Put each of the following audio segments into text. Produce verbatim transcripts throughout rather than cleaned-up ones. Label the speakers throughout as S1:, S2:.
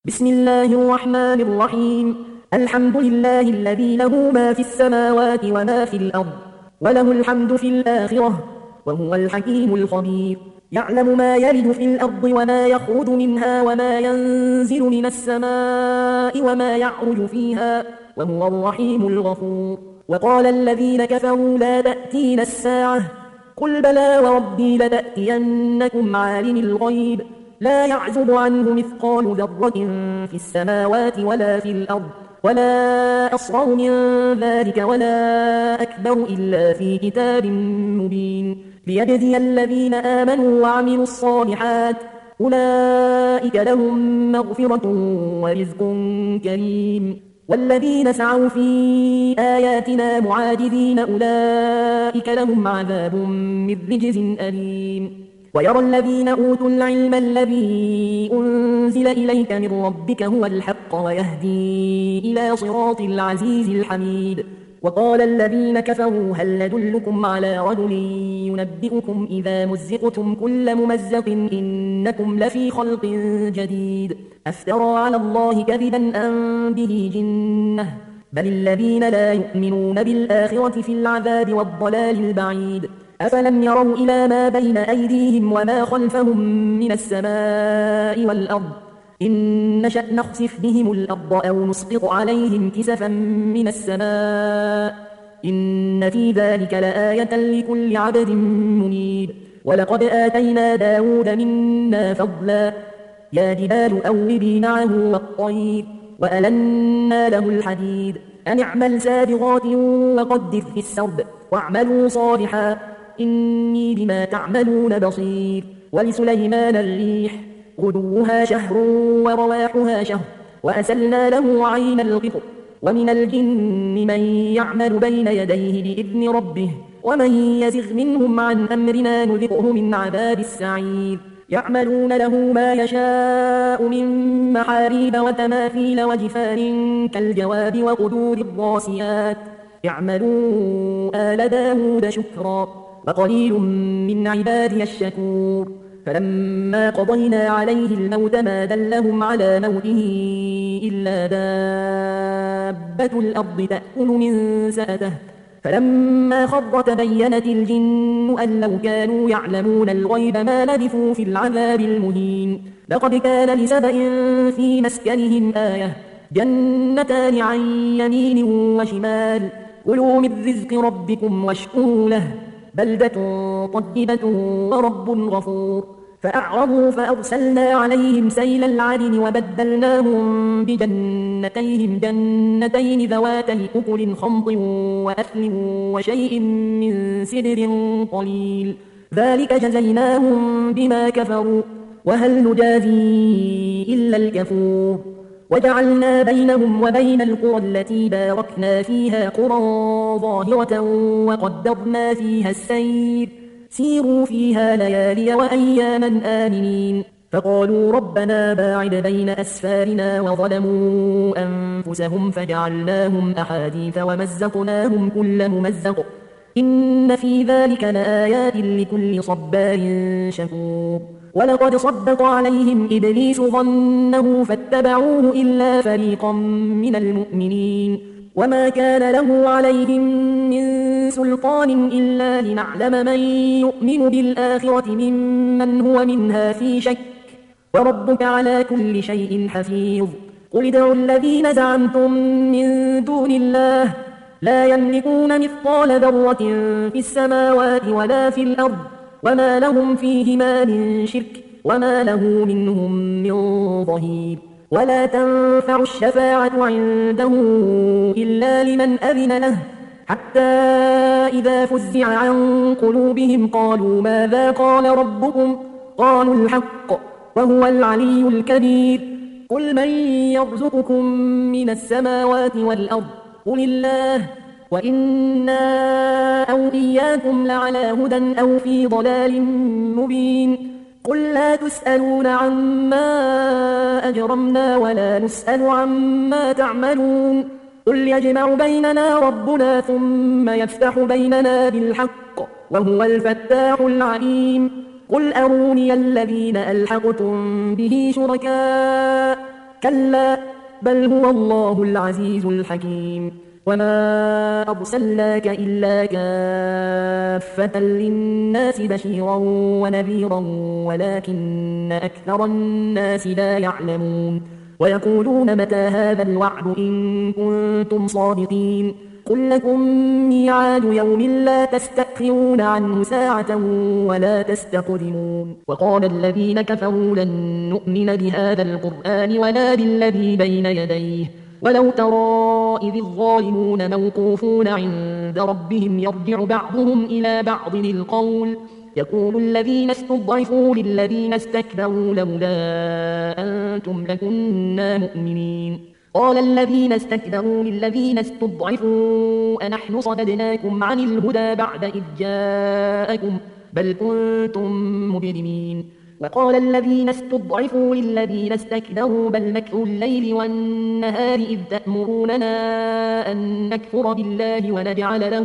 S1: بسم الله الرحمن الرحيم. الحمد لله الذي له ما في السماوات وما في الأرض وله الحمد في الآخرة وهو الحكيم الخبير. يعلم ما يلج في الأرض وما يخرج منها وما ينزل من السماء وما يعرج فيها وهو الرحيم الغفور. وقال الذين كفروا لا تأتينا الساعة قل بلى وربي لتأتينكم عالم الغيب لا يعزب عنه مثقال ذرة في السماوات ولا في الأرض ولا أصغر من ذلك ولا أكبر إلا في كتاب مبين ليجزي الذين آمنوا وعملوا الصالحات أولئك لهم مغفرة ورزق كريم. والذين سعوا في آياتنا معاجزين أولئك لهم عذاب من رجز أليم. ويرى الذين أوتوا العلم الذي أنزل إليك من ربك هو الحق ويهدي إلى صراط العزيز الحميد. وقال الذين كفروا هل ندلكم على رجل ينبئكم إذا مزقتم كل ممزق إنكم لفي خلق جديد أفترى على الله كذبا أم به جنة بل الذين لا يؤمنون بالآخرة في العذاب والضلال البعيد. أفلم يروا إلى ما بين أيديهم وما خلفهم من السماء والأرض إن نشأ نخسف بهم الأرض أو نسقط عليهم كسفا من السماء إن في ذلك لآية لكل عبد منيب. ولقد آتينا داود منا فضلا يا جبال أوبي معه والطير وألنا له الحديد أن اعمل سابغات وقدر في السرد واعملوا صالحا إني بما تعملون بصير. ولسليمان الريح غدوها شهر ورواحها شهر وأسلنا له عين القطر ومن الجن من يعمل بين يديه بإذن ربه ومن يزغ منهم عن أمرنا نذقه من عذاب السعير. يعملون له ما يشاء من محاريب وتماثيل وجفان كالجواب وقدور الراسيات يعملوا آل داود شكرا وقليل من عبادي الشكور. فلما قضينا عليه الموت ما دلهم على موته إلا دابة الأرض تأكل من سأته فلما خر تبينت الجن أن لو كانوا يعلمون الغيب ما لبثوا في العذاب المهين. لقد كان لسبأ في مسكنهم آية جنتان عن يمين وشمال كلوا من رزق ربكم واشكروا له بلدة طيبة ورب غفور. فأعرضوا فأرسلنا عليهم سيل العرم وبدلناهم بجنتيهم جنتين ذواتي أكل خمط وأثل وشيء من سدر قليل ذلك جزيناهم بما كفروا وهل نجازي إلا الكفور. وجعلنا بينهم وبين القرى التي باركنا فيها قرى ظاهرة وقدرنا فيها السير سيروا فيها ليالي وأياما آمنين. فقالوا ربنا باعد بين أسفارنا وظلموا أنفسهم فجعلناهم أحاديث ومزقناهم كل ممزق إن في ذلك لآيات لكل صبار شكور. ولقد صدق عليهم إبليس ظنه فاتبعوه إلا فريقا من المؤمنين وما كان له عليهم من سلطان إلا لنعلم من يؤمن بالآخرة ممن هو منها في شك وربك على كل شيء حفيظ. قل ادعوا الذين زعمتم من دون الله لا يملكون مثقال ذرة في السماوات ولا في الأرض وما لهم فيهما من شرك وما له منهم من ظهير. ولا تنفع الشفاعة عنده إلا لمن أذن له حتى إذا فزع عن قلوبهم قالوا ماذا قال ربكم قالوا الحق وهو العلي الكبير. قل من يرزقكم من السماوات والأرض قل الله وإنا أو إياكم لعلى هدى أو في ضلال مبين. قل لا تسألون عما أجرمنا ولا نسأل عما تعملون قل يجمع بيننا ربنا ثم يفتح بيننا بالحق وهو الفتاح العليم. قل أروني الذين ألحقتم به شركاء كلا بل هو الله العزيز الحكيم وما أرسلناك إلا كافة للناس بشيرا ونذيرا ولكن أكثر الناس لا يعلمون ويقولون متى هذا الوعد إن كنتم صادقين قل لكم ميعاد يوم لا تستأخرون عنه ساعة ولا تستقدمون وقال الذين كفروا لن نؤمن بهذا القرآن ولا بالذي بين يديه ولو ترى إذ الظالمون موقوفون عند ربهم يرجع بعضهم إلى بعض القول يقول الذين استضعفوا للذين استكبروا لولا أنتم لكنا مؤمنين قال الذين استكبروا للذين استضعفوا أنحن صددناكم عن الهدى بعد إذ جاءكم بل كنتم مجرمين وقال الذين استضعفوا للذين استكبروا بل مكر الليل والنهار إذ تأمروننا أن نكفر بالله ونجعل له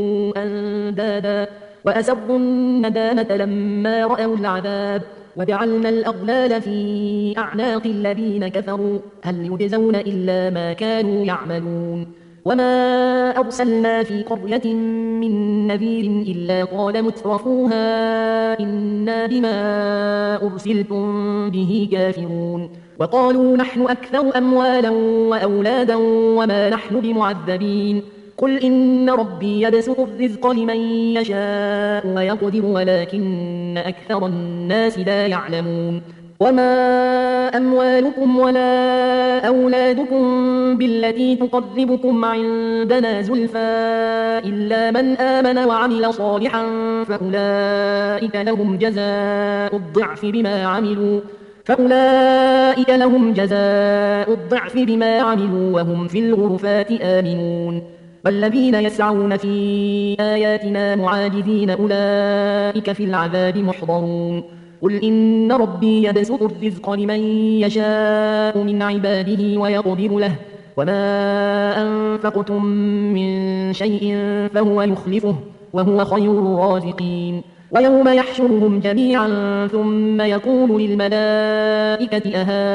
S1: أندادا وأسروا الندامة لما رأوا العذاب وجعلنا الأغلال في أعناق الذين كفروا هل يجزون إلا ما كانوا يعملون وما أرسلنا في قرية من نذير إلا قال مترفوها إنا بما أرسلتم به كافرون وقالوا نحن أكثر أموالا وأولادا وما نحن بمعذبين قل إن ربي يبسط الرزق لمن يشاء ويقدر ولكن أكثر الناس لا يعلمون وما أموالكم ولا أولادكم بالتي تقربكم عندنا زلفى إلا من آمن وعمل صالحا فأولئك لهم جزاء الضعف بما عملوا فأولئك لهم جزاء الضعف بما عملوا وهم في الغرفات آمنون والذين يسعون في آياتنا معاجزين أولئك في العذاب محضرون قل إن ربي يبسط الرزق لمن يشاء من عباده ويقدر له وما أنفقتم من شيء فهو يخلفه وهو خير الرازقين ويوم يحشرهم جميعا ثم يقول للملائكة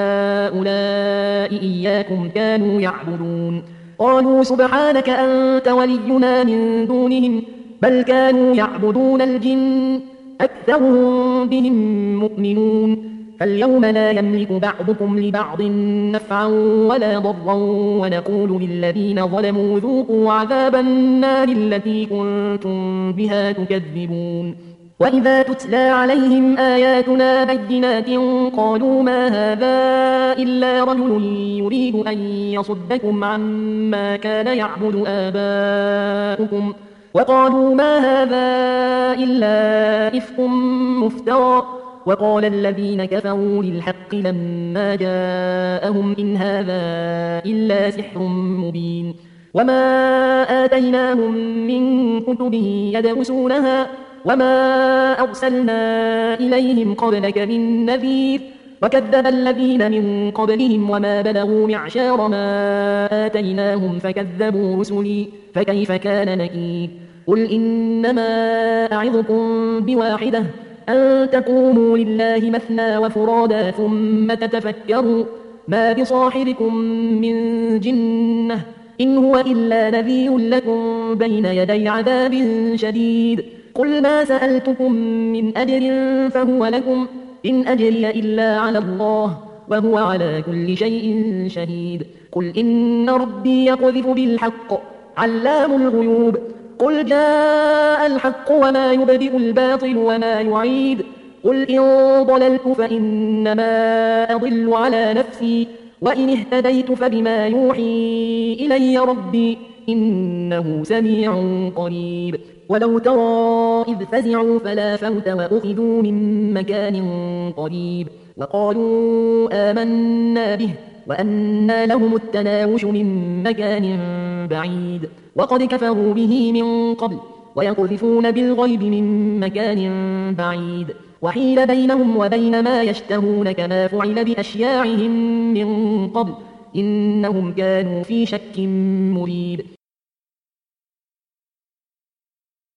S1: أهؤلاء إياكم كانوا يعبدون قالوا سبحانك أنت ولينا من دونهم بل كانوا يعبدون الجن أكثرهم بهم مؤمنون فاليوم لا يملك بعضكم لبعض نفعا ولا ضرا ونقول للذين ظلموا ذوقوا عذاب النار التي كنتم بها تكذبون وإذا تتلى عليهم آياتنا بينات قالوا ما هذا إلا رجل يريد أن يصدكم عما كان يعبد آباؤكم وقالوا ما هذا إلا إفك مفترى وقال الذين كفروا للحق لما جاءهم إن هذا إلا سحر مبين وما آتيناهم من كتبه يدرسونها وما أرسلنا إليهم قبلك من نذير وكذب الذين من قبلهم وما بلغوا معشار ما آتيناهم فكذبوا رسلي فكيف كان نكير قل إنما أعظكم بواحدة أن تقوموا لله مثنى وفرادا ثم تتفكروا ما بصاحبكم من جنة إن هو إلا نذير لكم بين يدي عذاب شديد قل ما سألتكم من أجر فهو لكم إن أجري إلا على الله وهو على كل شيء شهيد قل إن ربي يقذف بالحق علام الغيوب قل جاء الحق وما يبدئ الباطل وما يعيد قل إن ضللت فإنما أضل على نفسي وإن اهتديت فبما يوحي إلي ربي إنه سميع قريب ولو ترى إذ فزعوا فلا فوت وأخذوا من مكان قريب وقالوا آمنا به وأنى لهم التناوش من مكان بعيد وقد كفروا به من قبل ويقذفون بالغيب من مكان بعيد وحيل بينهم وبين ما يشتهون كما فعل بأشياعهم من قبل إنهم كانوا في شك مريب